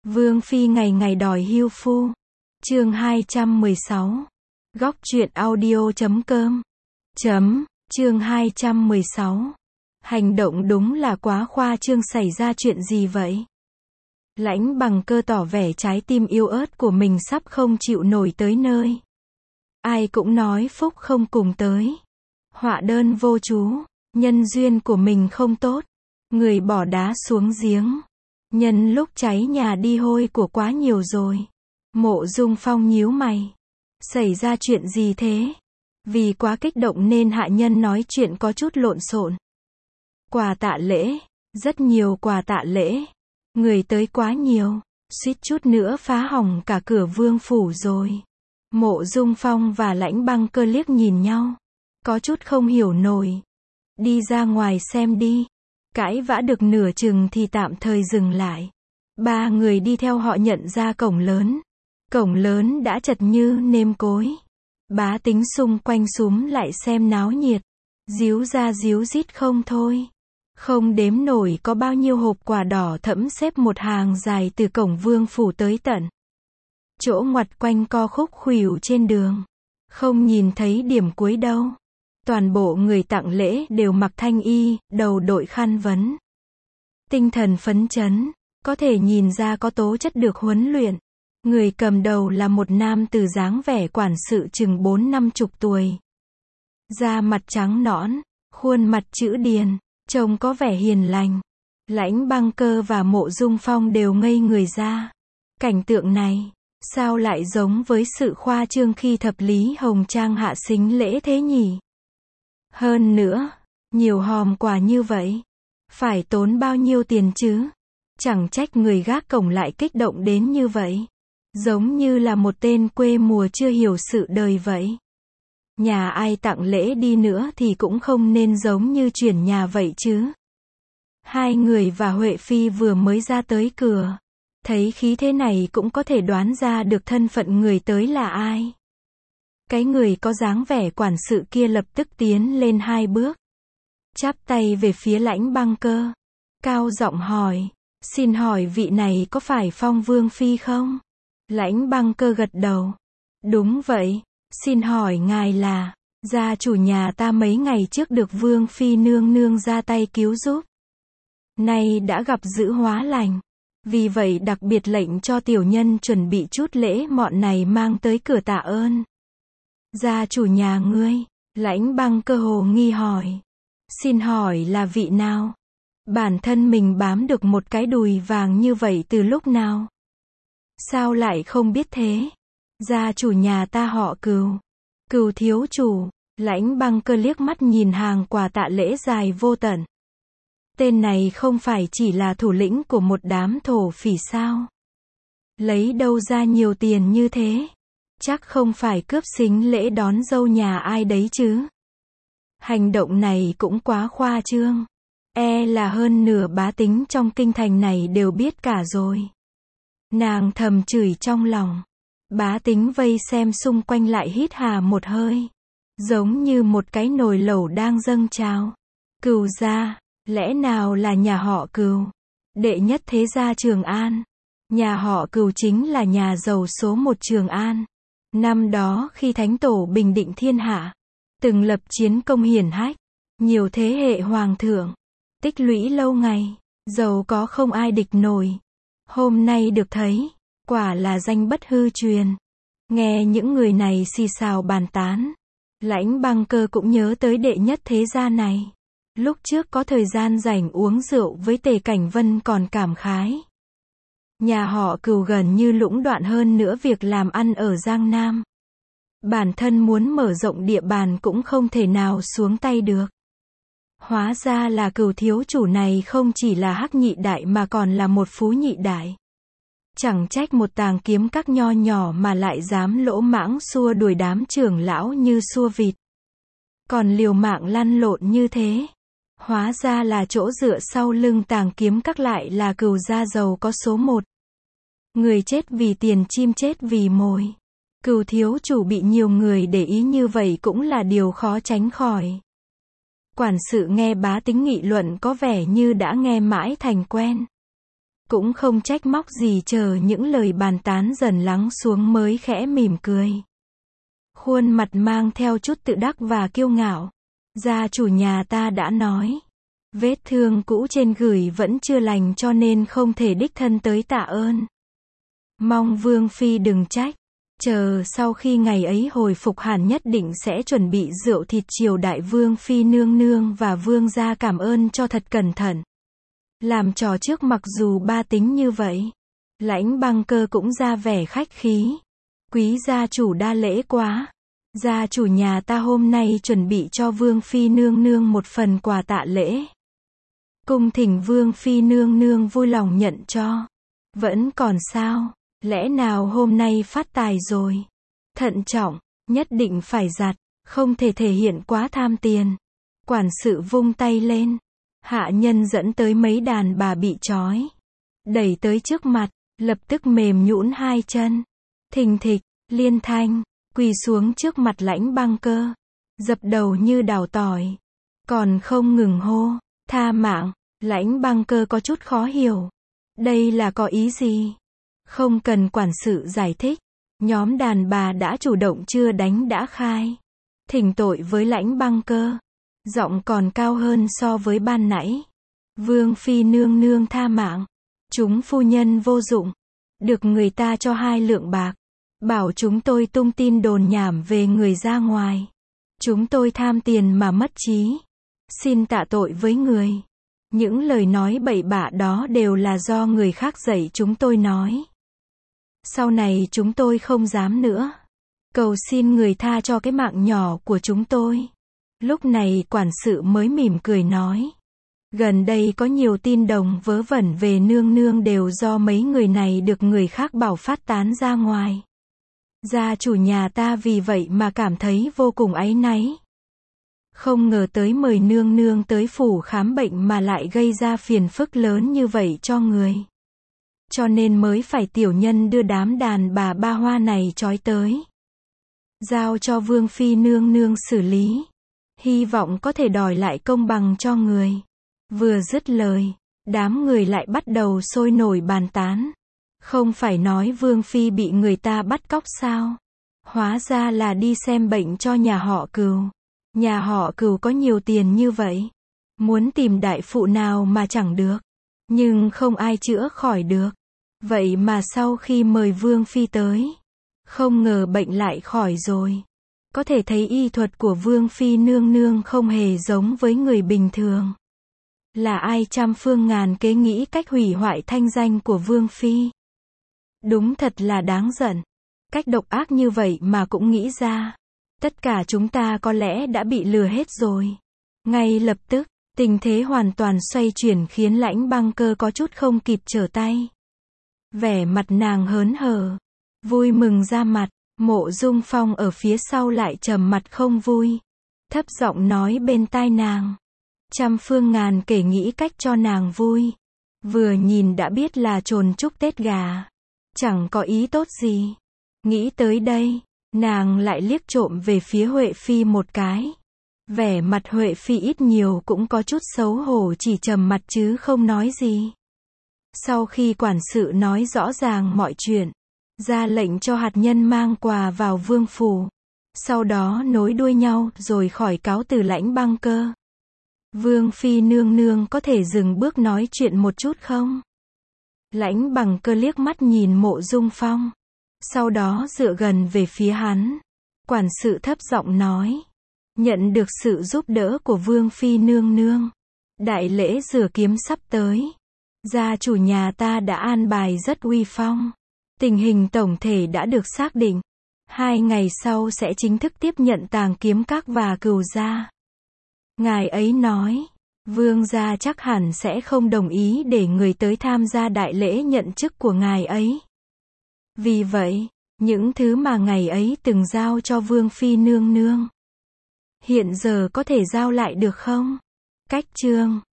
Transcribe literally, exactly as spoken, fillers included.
Vương phi ngày ngày đòi hưu phu. Chương hai trăm mười sáu. Góc truyện audio chấm com. Chấm, chương hai trăm mười sáu. Hành động đúng là quá khoa trương, xảy ra chuyện gì vậy? Lãnh Bằng Cơ tỏ vẻ trái tim yếu ớt của mình sắp không chịu nổi tới nơi. Ai cũng nói phúc không cùng tới. Họa đơn vô chú, nhân duyên của mình không tốt. Người bỏ đá xuống giếng. Nhân lúc cháy nhà đi hôi của quá nhiều rồi. Mộ Dung Phong nhíu mày. Xảy ra chuyện gì thế? Vì quá kích động nên hạ nhân nói chuyện có chút lộn xộn. Quà tạ lễ, rất nhiều quà tạ lễ. Người tới quá nhiều, suýt chút nữa phá hỏng cả cửa vương phủ rồi. Mộ Dung Phong và Lãnh Băng Cơ liếc nhìn nhau, có chút không hiểu nổi. Đi ra ngoài xem đi. Cãi vã được nửa chừng thì tạm thời dừng lại. Ba người đi theo họ nhận ra cổng lớn. Cổng lớn đã chật như nêm cối. Bá tính xung quanh xúm lại xem náo nhiệt. Díu ra díu dít không thôi. Không đếm nổi có bao nhiêu hộp quà đỏ thẫm xếp một hàng dài từ cổng vương phủ tới tận chỗ ngoặt quanh co khúc khuỷu trên đường. Không nhìn thấy điểm cuối đâu. Toàn bộ người tặng lễ đều mặc thanh y, đầu đội khăn vấn. Tinh thần phấn chấn, có thể nhìn ra có tố chất được huấn luyện. Người cầm đầu là một nam tử dáng vẻ quản sự chừng bốn năm chục tuổi. Da mặt trắng nõn, khuôn mặt chữ điền, trông có vẻ hiền lành. Lãnh Băng Cơ và Mộ Dung Phong đều ngây người ra. Cảnh tượng này, sao lại giống với sự khoa trương khi thập lý hồng trang hạ sính lễ thế nhỉ? Hơn nữa, nhiều hòm quà như vậy, phải tốn bao nhiêu tiền chứ? Chẳng trách người gác cổng lại kích động đến như vậy. Giống như là một tên quê mùa chưa hiểu sự đời vậy. Nhà ai tặng lễ đi nữa thì cũng không nên giống như chuyển nhà vậy chứ. Hai người và Huệ Phi vừa mới ra tới cửa. Thấy khí thế này cũng có thể đoán ra được thân phận người tới là ai. Cái người có dáng vẻ quản sự kia lập tức tiến lên hai bước. Chắp tay về phía Lãnh Băng Cơ. Cao giọng hỏi. Xin hỏi vị này có phải Phong Vương Phi không? Lãnh Băng Cơ gật đầu. Đúng vậy. Xin hỏi ngài là, gia chủ nhà ta mấy ngày trước được Vương Phi nương nương ra tay cứu giúp. Nay đã gặp dữ hóa lành. Vì vậy đặc biệt lệnh cho tiểu nhân chuẩn bị chút lễ mọn này mang tới cửa tạ ơn. Gia chủ nhà ngươi, Lãnh Băng Cơ hồ nghi hỏi. Xin hỏi là vị nào? Bản thân mình bám được một cái đùi vàng như vậy từ lúc nào? Sao lại không biết thế? Gia chủ nhà ta họ Cừu. Cừu thiếu chủ. Lãnh Băng Cơ liếc mắt nhìn hàng quà tạ lễ dài vô tận. Tên này không phải chỉ là thủ lĩnh của một đám thổ phỉ sao? Lấy đâu ra nhiều tiền như thế? Chắc không phải cướp sính lễ đón dâu nhà ai đấy chứ? Hành động này cũng quá khoa trương. E là hơn nửa bá tính trong kinh thành này đều biết cả rồi. Nàng thầm chửi trong lòng. Bá tính vây xem xung quanh lại hít hà một hơi. Giống như một cái nồi lẩu đang dâng trào. Cừu gia, lẽ nào là nhà họ Cừu? Đệ nhất thế gia Trường An. Nhà họ Cừu chính là nhà giàu số một Trường An. Năm đó khi Thánh Tổ bình định thiên hạ, từng lập chiến công hiển hách, nhiều thế hệ hoàng thượng, tích lũy lâu ngày, giàu có không ai địch nổi. Hôm nay được thấy, quả là danh bất hư truyền. Nghe những người này xì xào bàn tán, Lãnh Băng Cơ cũng nhớ tới đệ nhất thế gia này. Lúc trước có thời gian rảnh uống rượu với Tề Cảnh Vân còn cảm khái. Nhà họ Cừu gần như lũng đoạn hơn nữa việc làm ăn ở Giang Nam. Bản thân muốn mở rộng địa bàn cũng không thể nào xuống tay được. Hóa ra là Cừu thiếu chủ này không chỉ là hắc nhị đại mà còn là một phú nhị đại. Chẳng trách một tàng kiếm các nho nhỏ mà lại dám lỗ mãng xua đuổi đám trưởng lão như xua vịt. Còn liều mạng lăn lộn như thế. Hóa ra là chỗ dựa sau lưng tàng kiếm các lại là Cừu gia giàu có số một. Người chết vì tiền, chim chết vì mồi. Cừu thiếu chủ bị nhiều người để ý như vậy cũng là điều khó tránh khỏi. Quản sự nghe bá tính nghị luận có vẻ như đã nghe mãi thành quen. cũng không trách móc gì, chờ những lời bàn tán dần lắng xuống mới khẽ mỉm cười. Khuôn mặt mang theo chút tự đắc và kiêu ngạo. Gia chủ nhà ta đã nói, vết thương cũ trên gửi vẫn chưa lành cho nên không thể đích thân tới tạ ơn. Mong Vương Phi đừng trách. Chờ sau khi ngày ấy hồi phục hẳn nhất định sẽ chuẩn bị rượu thịt chiều đại Vương Phi nương nương và Vương gia cảm ơn cho thật cẩn thận. Làm trò trước mặc dù ba tính như vậy. Lãnh Băng Cơ cũng ra vẻ khách khí. Quý gia chủ đa lễ quá. Gia chủ nhà ta hôm nay chuẩn bị cho Vương Phi nương nương một phần quà tạ lễ. Cung thỉnh Vương Phi nương nương vui lòng nhận cho. Vẫn còn sao? Lẽ nào hôm nay phát tài rồi? Thận trọng, nhất định phải giặt, không thể thể hiện quá tham tiền. Quản sự vung tay lên. Hạ nhân dẫn tới mấy đàn bà bị trói. Đẩy tới trước mặt, lập tức mềm nhũn hai chân. Thình thịch, liên thanh, quỳ xuống trước mặt Lãnh Băng Cơ. Dập đầu như đào tỏi. Còn không ngừng hô, tha mạng. Lãnh Băng Cơ có chút khó hiểu. Đây là có ý gì? Không cần quản sự giải thích. Nhóm đàn bà đã chủ động chưa đánh đã khai. Thỉnh tội với Lãnh Băng Cơ. Giọng còn cao hơn so với ban nãy. Vương Phi nương nương tha mạng. Chúng phu nhân vô dụng. Được người ta cho hai lượng bạc. Bảo chúng tôi tung tin đồn nhảm về người ra ngoài. Chúng tôi tham tiền mà mất trí. Xin tạ tội với người. Những lời nói bậy bạ đó đều là do người khác dạy chúng tôi nói. Sau này chúng tôi không dám nữa. Cầu xin người tha cho cái mạng nhỏ của chúng tôi. Lúc này quản sự mới mỉm cười nói. Gần đây có nhiều tin đồn vớ vẩn về nương nương đều do mấy người này được người khác bảo phát tán ra ngoài. Gia chủ nhà ta vì vậy mà cảm thấy vô cùng áy náy. Không ngờ tới mời nương nương tới phủ khám bệnh mà lại gây ra phiền phức lớn như vậy cho người. Cho nên mới phải tiểu nhân đưa đám đàn bà ba hoa này trói tới. Giao cho Vương Phi nương nương xử lý. Hy vọng có thể đòi lại công bằng cho người. Vừa dứt lời, đám người lại bắt đầu sôi nổi bàn tán. Không phải nói Vương Phi bị người ta bắt cóc sao? Hóa ra là đi xem bệnh cho nhà họ Cừu. Nhà họ Cừu có nhiều tiền như vậy. Muốn tìm đại phụ nào mà chẳng được. Nhưng không ai chữa khỏi được. Vậy mà sau khi mời Vương Phi tới, không ngờ bệnh lại khỏi rồi. Có thể thấy y thuật của Vương Phi nương nương không hề giống với người bình thường. Là ai trăm phương ngàn kế nghĩ cách hủy hoại thanh danh của Vương Phi. Đúng thật là đáng giận. Cách độc ác như vậy mà cũng nghĩ ra. Tất cả chúng ta có lẽ đã bị lừa hết rồi. Ngay lập tức, tình thế hoàn toàn xoay chuyển khiến Lãnh Băng Cơ có chút không kịp trở tay. Vẻ mặt nàng hớn hở, vui mừng ra mặt. Mộ Dung Phong ở phía sau lại trầm mặt không vui. Thấp giọng nói bên tai nàng. Trăm phương ngàn kể nghĩ cách cho nàng vui. Vừa nhìn đã biết là trồn chúc Tết gà. Chẳng có ý tốt gì. Nghĩ tới đây, nàng lại liếc trộm về phía Huệ Phi một cái. Vẻ mặt Huệ Phi ít nhiều cũng có chút xấu hổ, chỉ trầm mặt chứ không nói gì. Sau khi quản sự nói rõ ràng mọi chuyện, ra lệnh cho hạt nhân mang quà vào vương phủ. Sau đó nối đuôi nhau rồi khỏi cáo từ Lãnh Băng Cơ. Vương Phi nương nương có thể dừng bước nói chuyện một chút không? Lãnh Băng Cơ liếc mắt nhìn Mộ Dung Phong. Sau đó dựa gần về phía hắn. Quản sự thấp giọng nói. Nhận được sự giúp đỡ của Vương Phi nương nương. Đại lễ rửa kiếm sắp tới. Gia chủ nhà ta đã an bài rất uy phong. Tình hình tổng thể đã được xác định. Hai ngày sau sẽ chính thức tiếp nhận Tàng Kiếm Các và Cừu gia. Ngài ấy nói, Vương gia chắc hẳn sẽ không đồng ý để người tới tham gia đại lễ nhận chức của ngài ấy. Vì vậy, những thứ mà ngài ấy từng giao cho Vương Phi nương nương, hiện giờ có thể giao lại được không? Cách chương